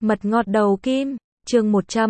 Mật ngọt đầu kim, chương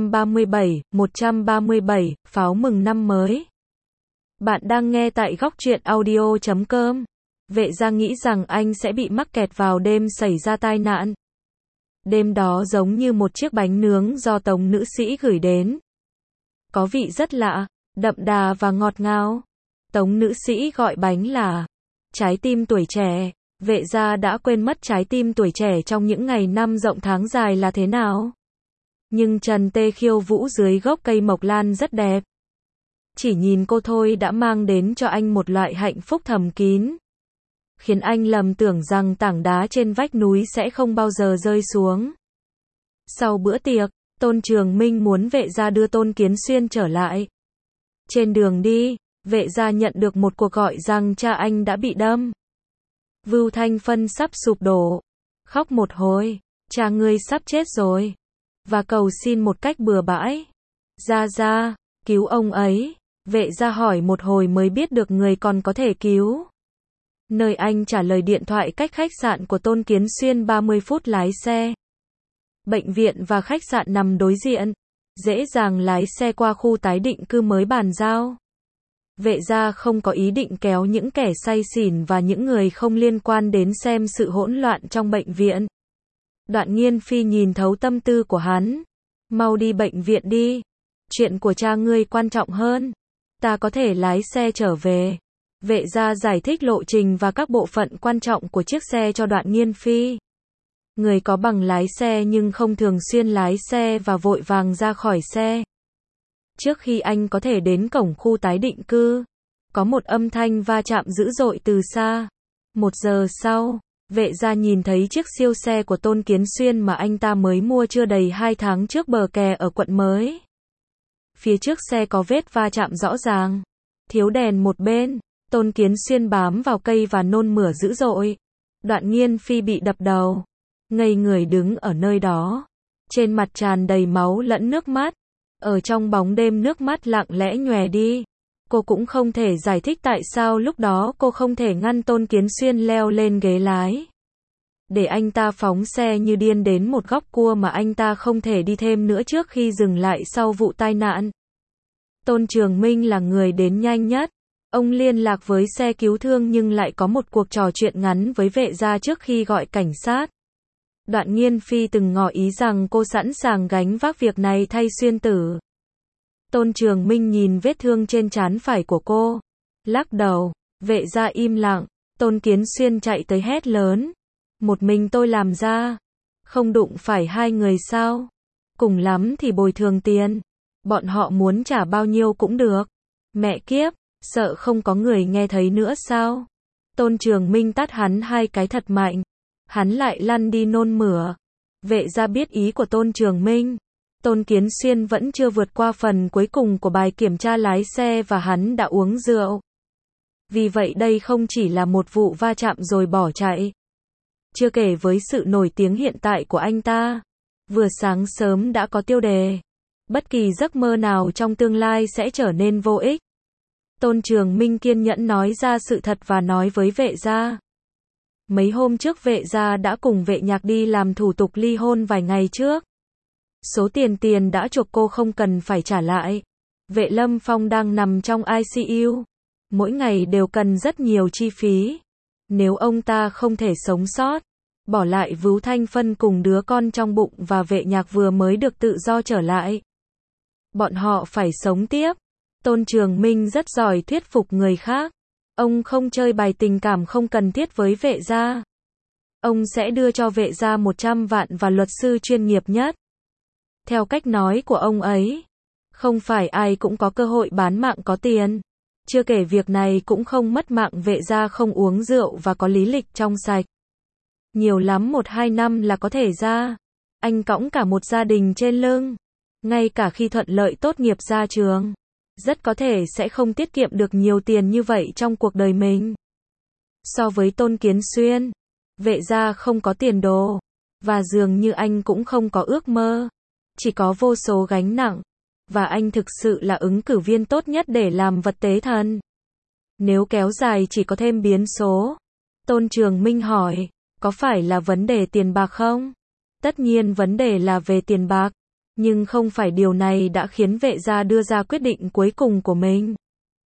137, pháo mừng năm mới. Bạn đang nghe tại góc truyện audio.com. Vệ gia nghĩ rằng anh sẽ bị mắc kẹt vào đêm xảy ra tai nạn. Đêm đó giống như một chiếc bánh nướng do Tống nữ sĩ gửi đến. Có vị rất lạ, đậm đà và ngọt ngào. Tống nữ sĩ gọi bánh là trái tim tuổi trẻ. Vệ gia đã quên mất trái tim tuổi trẻ trong những ngày năm rộng tháng dài là thế nào. Nhưng Trần Tê khiêu vũ dưới gốc cây mộc lan rất đẹp. Chỉ nhìn cô thôi đã mang đến cho anh một loại hạnh phúc thầm kín. Khiến anh lầm tưởng rằng tảng đá trên vách núi sẽ không bao giờ rơi xuống. Sau bữa tiệc, Tôn Trường Minh muốn vệ gia đưa Tôn Kiến Xuyên trở lại. Trên đường đi, vệ gia nhận được một cuộc gọi rằng cha anh đã bị đâm. Vưu Thanh Phân sắp sụp đổ. Khóc một hồi, cha ngươi sắp chết rồi. Và cầu xin một cách bừa bãi. Gia, cứu ông ấy. Vệ gia hỏi một hồi mới biết được người còn có thể cứu. Nơi anh trả lời điện thoại cách khách sạn của Tôn Kiến Xuyên 30 phút lái xe. Bệnh viện và khách sạn nằm đối diện. Dễ dàng lái xe qua khu tái định cư mới bàn giao. Vệ gia không có ý định kéo những kẻ say xỉn và những người không liên quan đến xem sự hỗn loạn trong bệnh viện. Đoạn Nghiên Phi nhìn thấu tâm tư của hắn. Mau đi bệnh viện đi. Chuyện của cha ngươi quan trọng hơn. Ta có thể lái xe trở về. Vệ gia giải thích lộ trình và các bộ phận quan trọng của chiếc xe cho Đoạn Nghiên Phi. Người có bằng lái xe nhưng không thường xuyên lái xe và vội vàng ra khỏi xe. Trước khi anh có thể đến cổng khu tái định cư, có một âm thanh va chạm dữ dội từ xa. 1 giờ sau, vệ gia nhìn thấy chiếc siêu xe của Tôn Kiến Xuyên mà anh ta mới mua chưa đầy 2 tháng trước bờ kè ở quận mới. Phía trước xe có vết va chạm rõ ràng. Thiếu đèn một bên, Tôn Kiến Xuyên bám vào cây và nôn mửa dữ dội. Đoạn Nghiên Phi bị đập đầu, ngây người đứng ở nơi đó. Trên mặt tràn đầy máu lẫn nước mắt. Ở trong bóng đêm nước mắt lặng lẽ nhòe đi. Cô cũng không thể giải thích tại sao lúc đó cô không thể ngăn Tôn Kiến Xuyên leo lên ghế lái. Để anh ta phóng xe như điên đến một góc cua mà anh ta không thể đi thêm nữa trước khi dừng lại sau vụ tai nạn. Tôn Trường Minh là người đến nhanh nhất. Ông liên lạc với xe cứu thương nhưng lại có một cuộc trò chuyện ngắn với vệ gia trước khi gọi cảnh sát. Đoạn Nghiên Phi từng ngỏ ý rằng cô sẵn sàng gánh vác việc này thay Xuyên tử. Tôn Trường Minh nhìn vết thương trên trán phải của cô, lắc đầu. Vệ gia im lặng. Tôn Kiến Xuyên chạy tới hét lớn. Một mình tôi làm ra. Không đụng phải hai người sao? Cùng lắm thì bồi thường tiền. Bọn họ muốn trả bao nhiêu cũng được. Mẹ kiếp, sợ không có người nghe thấy nữa sao? Tôn Trường Minh tát hắn 2 cái thật mạnh. Hắn lại lăn đi nôn mửa. Vệ gia biết ý của Tôn Trường Minh. Tôn Kiến Xuyên vẫn chưa vượt qua phần cuối cùng của bài kiểm tra lái xe và hắn đã uống rượu. Vì vậy đây không chỉ là một vụ va chạm rồi bỏ chạy. Chưa kể với sự nổi tiếng hiện tại của anh ta. Vừa sáng sớm đã có tiêu đề. Bất kỳ giấc mơ nào trong tương lai sẽ trở nên vô ích. Tôn Trường Minh kiên nhẫn nói ra sự thật và nói với vệ gia. Mấy hôm trước vệ gia đã cùng vệ nhạc đi làm thủ tục ly hôn vài ngày trước. Số tiền đã chuộc cô không cần phải trả lại. Vệ Lâm Phong đang nằm trong ICU. Mỗi ngày đều cần rất nhiều chi phí. Nếu ông ta không thể sống sót, bỏ lại Vưu Thanh Phân cùng đứa con trong bụng và vệ nhạc vừa mới được tự do trở lại. Bọn họ phải sống tiếp. Tôn Trường Minh rất giỏi thuyết phục người khác. Ông không chơi bài tình cảm không cần thiết với vệ gia. Ông sẽ đưa cho vệ gia 100 vạn và luật sư chuyên nghiệp nhất. Theo cách nói của ông ấy, không phải ai cũng có cơ hội bán mạng có tiền. Chưa kể việc này cũng không mất mạng, vệ gia không uống rượu và có lý lịch trong sạch. Nhiều lắm 1-2 năm là có thể ra. Anh cõng cả một gia đình trên lưng. Ngay cả khi thuận lợi tốt nghiệp ra trường, rất có thể sẽ không tiết kiệm được nhiều tiền như vậy trong cuộc đời mình. So với Tôn Kiến Xuyên, vệ gia không có tiền đồ. Và dường như anh cũng không có ước mơ. Chỉ có vô số gánh nặng. Và anh thực sự là ứng cử viên tốt nhất để làm vật tế thần. Nếu kéo dài chỉ có thêm biến số. Tôn Trường Minh hỏi, có phải là vấn đề tiền bạc không? Tất nhiên vấn đề là về tiền bạc, nhưng không phải điều này đã khiến Vệ gia đưa ra quyết định cuối cùng của mình.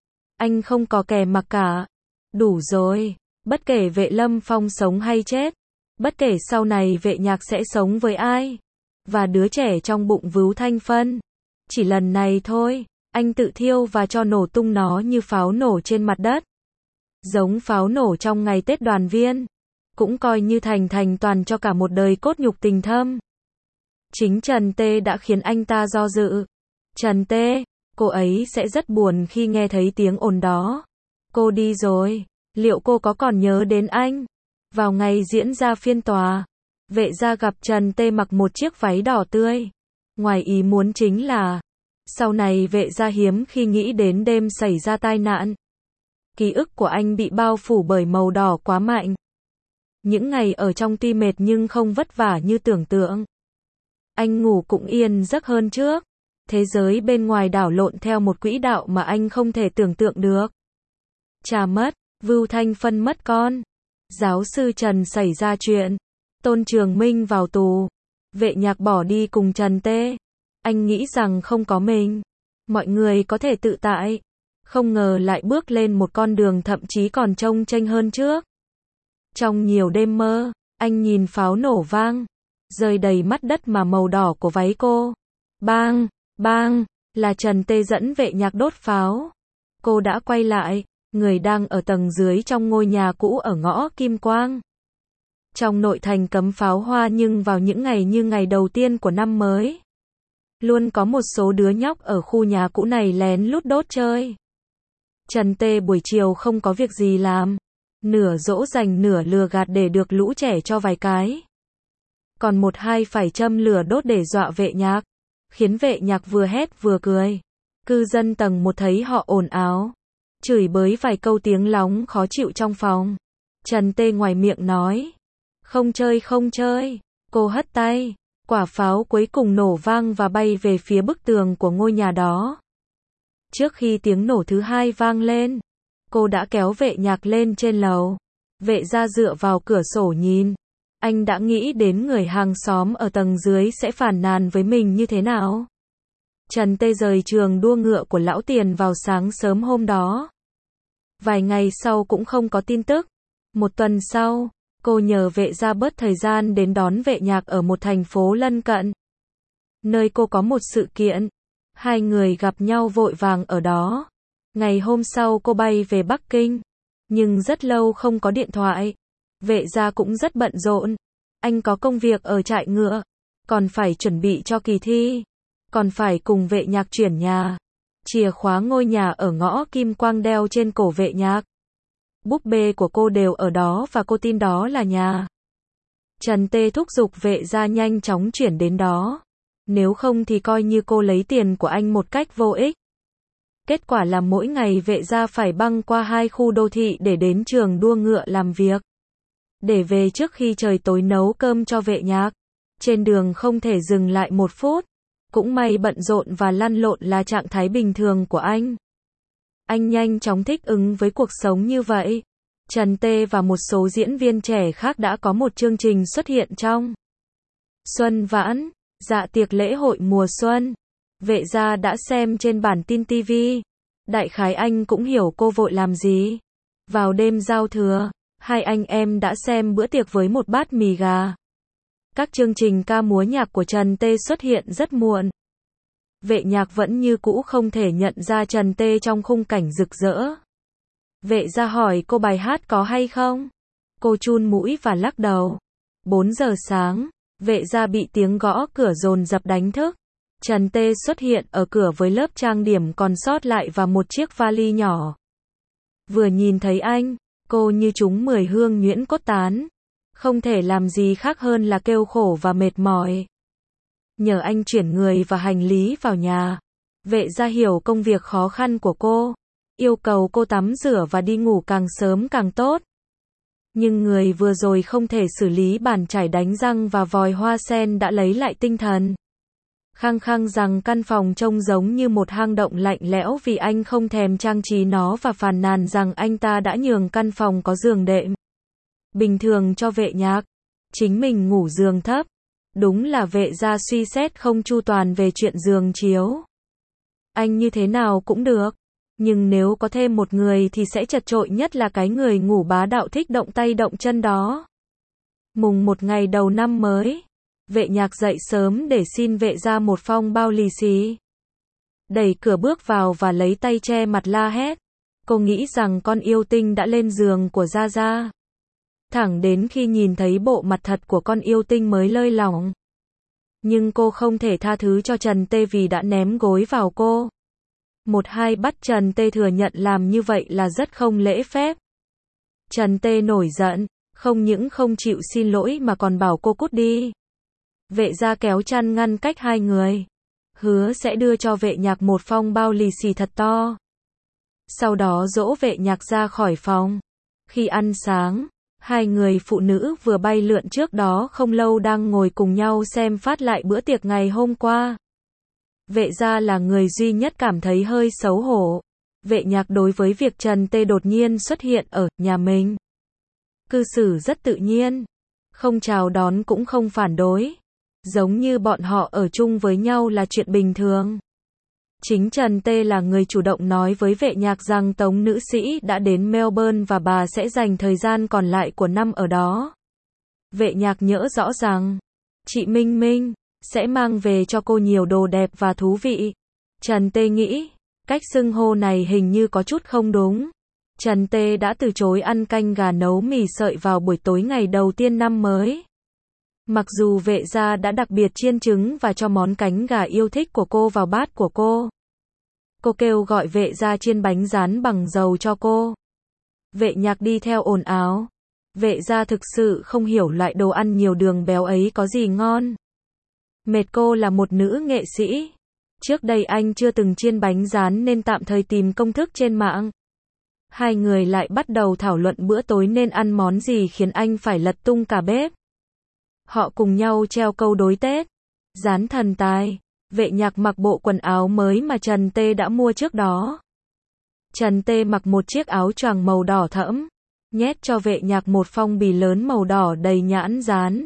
Anh không có kẻ mặc cả. Đủ rồi, bất kể Vệ Lâm Phong sống hay chết, bất kể sau này Vệ Nhạc sẽ sống với ai, và đứa trẻ trong bụng Vưu Thanh Phân. Chỉ lần này thôi, anh tự thiêu và cho nổ tung nó như pháo nổ trên mặt đất. Giống pháo nổ trong ngày Tết đoàn viên, cũng coi như thành toàn cho cả một đời cốt nhục tình thâm. Chính Trần Tê đã khiến anh ta do dự. Trần Tê, cô ấy sẽ rất buồn khi nghe thấy tiếng ồn đó. Cô đi rồi, liệu cô có còn nhớ đến anh? Vào ngày diễn ra phiên tòa, Vệ gia gặp Trần Tê mặc một chiếc váy đỏ tươi. Ngoài ý muốn chính là, sau này Vệ gia hiếm khi nghĩ đến đêm xảy ra tai nạn. Ký ức của anh bị bao phủ bởi màu đỏ quá mạnh. Những ngày ở trong tuy mệt nhưng không vất vả như tưởng tượng. Anh ngủ cũng yên giấc hơn trước. Thế giới bên ngoài đảo lộn theo một quỹ đạo mà anh không thể tưởng tượng được. Cha mất, Vưu Thanh Phân mất con. Giáo sư Trần xảy ra chuyện. Tôn Trường Minh vào tù. Vệ Nhạc bỏ đi cùng Trần Tê. Anh nghĩ rằng không có mình, mọi người có thể tự tại. Không ngờ lại bước lên một con đường thậm chí còn chông chênh hơn trước. Trong nhiều đêm mơ, anh nhìn pháo nổ vang, rơi đầy mắt đất mà màu đỏ của váy cô. Bang, bang, là Trần Tê dẫn Vệ Nhạc đốt pháo. Cô đã quay lại, người đang ở tầng dưới trong ngôi nhà cũ ở ngõ Kim Quang. Trong nội thành cấm pháo hoa nhưng vào những ngày như ngày đầu tiên của năm mới, luôn có một số đứa nhóc ở khu nhà cũ này lén lút đốt chơi. Trần Tê buổi chiều không có việc gì làm, nửa dỗ dành nửa lừa gạt để được lũ trẻ cho vài cái. Còn một hai phải châm lửa đốt để dọa Vệ Nhạc, khiến Vệ Nhạc vừa hét vừa cười. Cư dân tầng 1 thấy họ ồn ào, chửi bới vài câu tiếng lóng khó chịu trong phòng. Trần Tê ngoài miệng nói, không chơi không chơi. Cô hất tay, quả pháo cuối cùng nổ vang và bay về phía bức tường của ngôi nhà đó. Trước khi tiếng nổ thứ hai vang lên, cô đã kéo Vệ Nhạc lên trên lầu. Vệ gia dựa vào cửa sổ nhìn. Anh đã nghĩ đến người hàng xóm ở tầng dưới sẽ phàn nàn với mình như thế nào. Trần Tê rời trường đua ngựa của Lão Tiền vào sáng sớm hôm đó. Vài ngày sau cũng không có tin tức. Một tuần sau, cô nhờ Vệ gia bớt thời gian đến đón Vệ Nhạc ở một thành phố lân cận, nơi cô có một sự kiện. Hai người gặp nhau vội vàng ở đó. Ngày hôm sau cô bay về Bắc Kinh, nhưng rất lâu không có điện thoại. Vệ gia cũng rất bận rộn. Anh có công việc ở trại ngựa, còn phải chuẩn bị cho kỳ thi, còn phải cùng Vệ Nhạc chuyển nhà. Chìa khóa ngôi nhà ở ngõ Kim Quang đeo trên cổ Vệ Nhạc. Búp bê của cô đều ở đó và cô tin đó là nhà. Trần Tê thúc giục Vệ gia nhanh chóng chuyển đến đó. Nếu không thì coi như cô lấy tiền của anh một cách vô ích. Kết quả là mỗi ngày Vệ gia phải băng qua 2 khu đô thị để đến trường đua ngựa làm việc, để về trước khi trời tối nấu cơm cho Vệ Nhạc. Trên đường không thể dừng lại một phút. Cũng may bận rộn và lăn lộn là trạng thái bình thường của anh. Anh nhanh chóng thích ứng với cuộc sống như vậy. Trần Tê và một số diễn viên trẻ khác đã có một chương trình xuất hiện trong Xuân Vãn, dạ tiệc lễ hội mùa xuân. Vệ gia đã xem trên bản tin TV. Đại khái anh cũng hiểu cô vội làm gì. Vào đêm giao thừa, hai anh em đã xem bữa tiệc với một bát mì gà. Các chương trình ca múa nhạc của Trần Tê xuất hiện rất muộn. Vệ Nhạc vẫn như cũ không thể nhận ra Trần Tê trong khung cảnh rực rỡ. Vệ gia hỏi cô bài hát có hay không? Cô chun mũi và lắc đầu. 4 giờ sáng, Vệ gia bị tiếng gõ cửa dồn dập đánh thức. Trần Tê xuất hiện ở cửa với lớp trang điểm còn sót lại và một chiếc vali nhỏ. Vừa nhìn thấy anh, cô như trúng 10 hương nhuyễn cốt tán. Không thể làm gì khác hơn là kêu khổ và mệt mỏi. Nhờ anh chuyển người và hành lý vào nhà. Vệ gia hiểu công việc khó khăn của cô, yêu cầu cô tắm rửa và đi ngủ càng sớm càng tốt. Nhưng người vừa rồi không thể xử lý bàn chải đánh răng và vòi hoa sen đã lấy lại tinh thần. Khăng khăng rằng căn phòng trông giống như một hang động lạnh lẽo vì anh không thèm trang trí nó và phàn nàn rằng anh ta đã nhường căn phòng có giường đệm bình thường cho Vệ Nhạc. Chính mình ngủ giường thấp. Đúng là vệ gia suy xét không chu toàn về chuyện giường chiếu. Anh như thế nào cũng được. Nhưng nếu có thêm một người thì sẽ chật chội, nhất là cái người ngủ bá đạo thích động tay động chân đó. Mùng 1 ngày đầu năm mới, Vệ Nhạc dậy sớm để xin vệ gia một phong bao lì xì. Đẩy cửa bước vào và lấy tay che mặt la hét. Cô nghĩ rằng con yêu tinh đã lên giường của Gia Gia. Thẳng đến khi nhìn thấy bộ mặt thật của con yêu tinh mới lơi lỏng. Nhưng cô không thể tha thứ cho Trần Tê vì đã ném gối vào cô. Hai bắt Trần Tê thừa nhận làm như vậy là rất không lễ phép. Trần Tê nổi giận, không những không chịu xin lỗi mà còn bảo cô cút đi. Vệ gia kéo chăn ngăn cách hai người. Hứa sẽ đưa cho Vệ Nhạc một phong bao lì xì thật to. Sau đó dỗ Vệ Nhạc ra khỏi phòng. Khi ăn sáng, hai người phụ nữ vừa bay lượn trước đó không lâu đang ngồi cùng nhau xem phát lại bữa tiệc ngày hôm qua. Vệ gia là người duy nhất cảm thấy hơi xấu hổ. Vệ Nhạc đối với việc Trần Tê đột nhiên xuất hiện ở nhà mình, cư xử rất tự nhiên, không chào đón cũng không phản đối, giống như bọn họ ở chung với nhau là chuyện bình thường. Chính Trần Tê là người chủ động nói với Vệ Nhạc rằng Tống nữ sĩ đã đến Melbourne và bà sẽ dành thời gian còn lại của năm ở đó. Vệ Nhạc nhớ rõ rằng chị Minh Minh sẽ mang về cho cô nhiều đồ đẹp và thú vị. Trần Tê nghĩ, cách xưng hô này hình như có chút không đúng. Trần Tê đã từ chối ăn canh gà nấu mì sợi vào buổi tối ngày đầu tiên năm mới. Mặc dù Vệ gia đã đặc biệt chiên trứng và cho món cánh gà yêu thích của cô vào bát của cô. Cô kêu gọi Vệ gia chiên bánh rán bằng dầu cho cô. Vệ Nhạc đi theo ồn ào. Vệ gia thực sự không hiểu loại đồ ăn nhiều đường béo ấy có gì ngon. Mệt cô là một nữ nghệ sĩ. Trước đây anh chưa từng chiên bánh rán nên tạm thời tìm công thức trên mạng. Hai người lại bắt đầu thảo luận bữa tối nên ăn món gì khiến anh phải lật tung cả bếp. Họ cùng nhau treo câu đối Tết. Rán thần tài. Vệ Nhạc mặc bộ quần áo mới mà Trần Tê đã mua trước đó. Trần Tê mặc một chiếc áo choàng màu đỏ thẫm, nhét cho Vệ Nhạc một phong bì lớn màu đỏ đầy nhãn dán.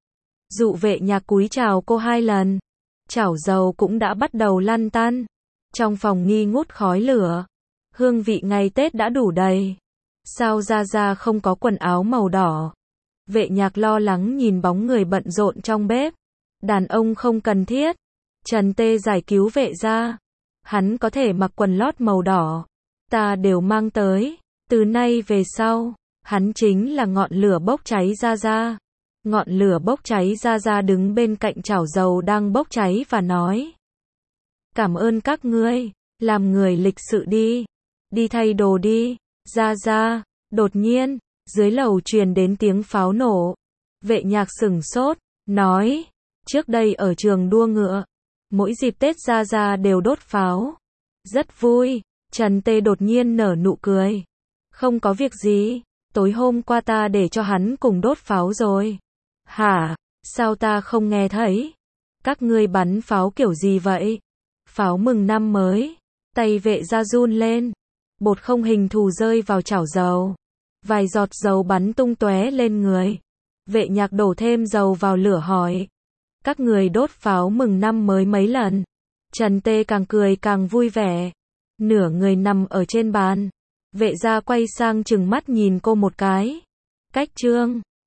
Dụ Vệ Nhạc cúi chào cô 2 lần. Chảo dầu cũng đã bắt đầu lăn tăn. Trong phòng nghi ngút khói lửa. Hương vị ngày Tết đã đủ đầy. Sao Gia Gia không có quần áo màu đỏ? Vệ Nhạc lo lắng nhìn bóng người bận rộn trong bếp. Đàn ông không cần thiết. Trần Tê giải cứu Vệ gia. Hắn có thể mặc quần lót màu đỏ. Ta đều mang tới. Từ nay về sau, hắn chính là ngọn lửa bốc cháy Gia Gia. Ngọn lửa bốc cháy Gia Gia đứng bên cạnh chảo dầu đang bốc cháy và nói. Cảm ơn các ngươi. Làm người lịch sự đi. Đi thay đồ đi. Gia Gia. Đột nhiên, dưới lầu truyền đến tiếng pháo nổ. Vệ Nhạc sửng sốt, nói. Trước đây ở trường đua ngựa, mỗi dịp Tết Gia Gia đều đốt pháo. Rất vui. Trần Tê đột nhiên nở nụ cười. Không có việc gì. Tối hôm qua ta để cho hắn cùng đốt pháo rồi. Hả? Sao ta không nghe thấy? Các ngươi bắn pháo kiểu gì vậy? Pháo mừng năm mới. Tay Vệ gia run lên. Bột không hình thù rơi vào chảo dầu. Vài giọt dầu bắn tung tóe lên người. Vệ Nhạc đổ thêm dầu vào lửa hỏi. Các người đốt pháo mừng năm mới mấy lần? Trần Tê càng cười càng vui vẻ. Nửa người nằm ở trên bàn. Vệ gia quay sang trừng mắt nhìn cô một cái. Cách trương.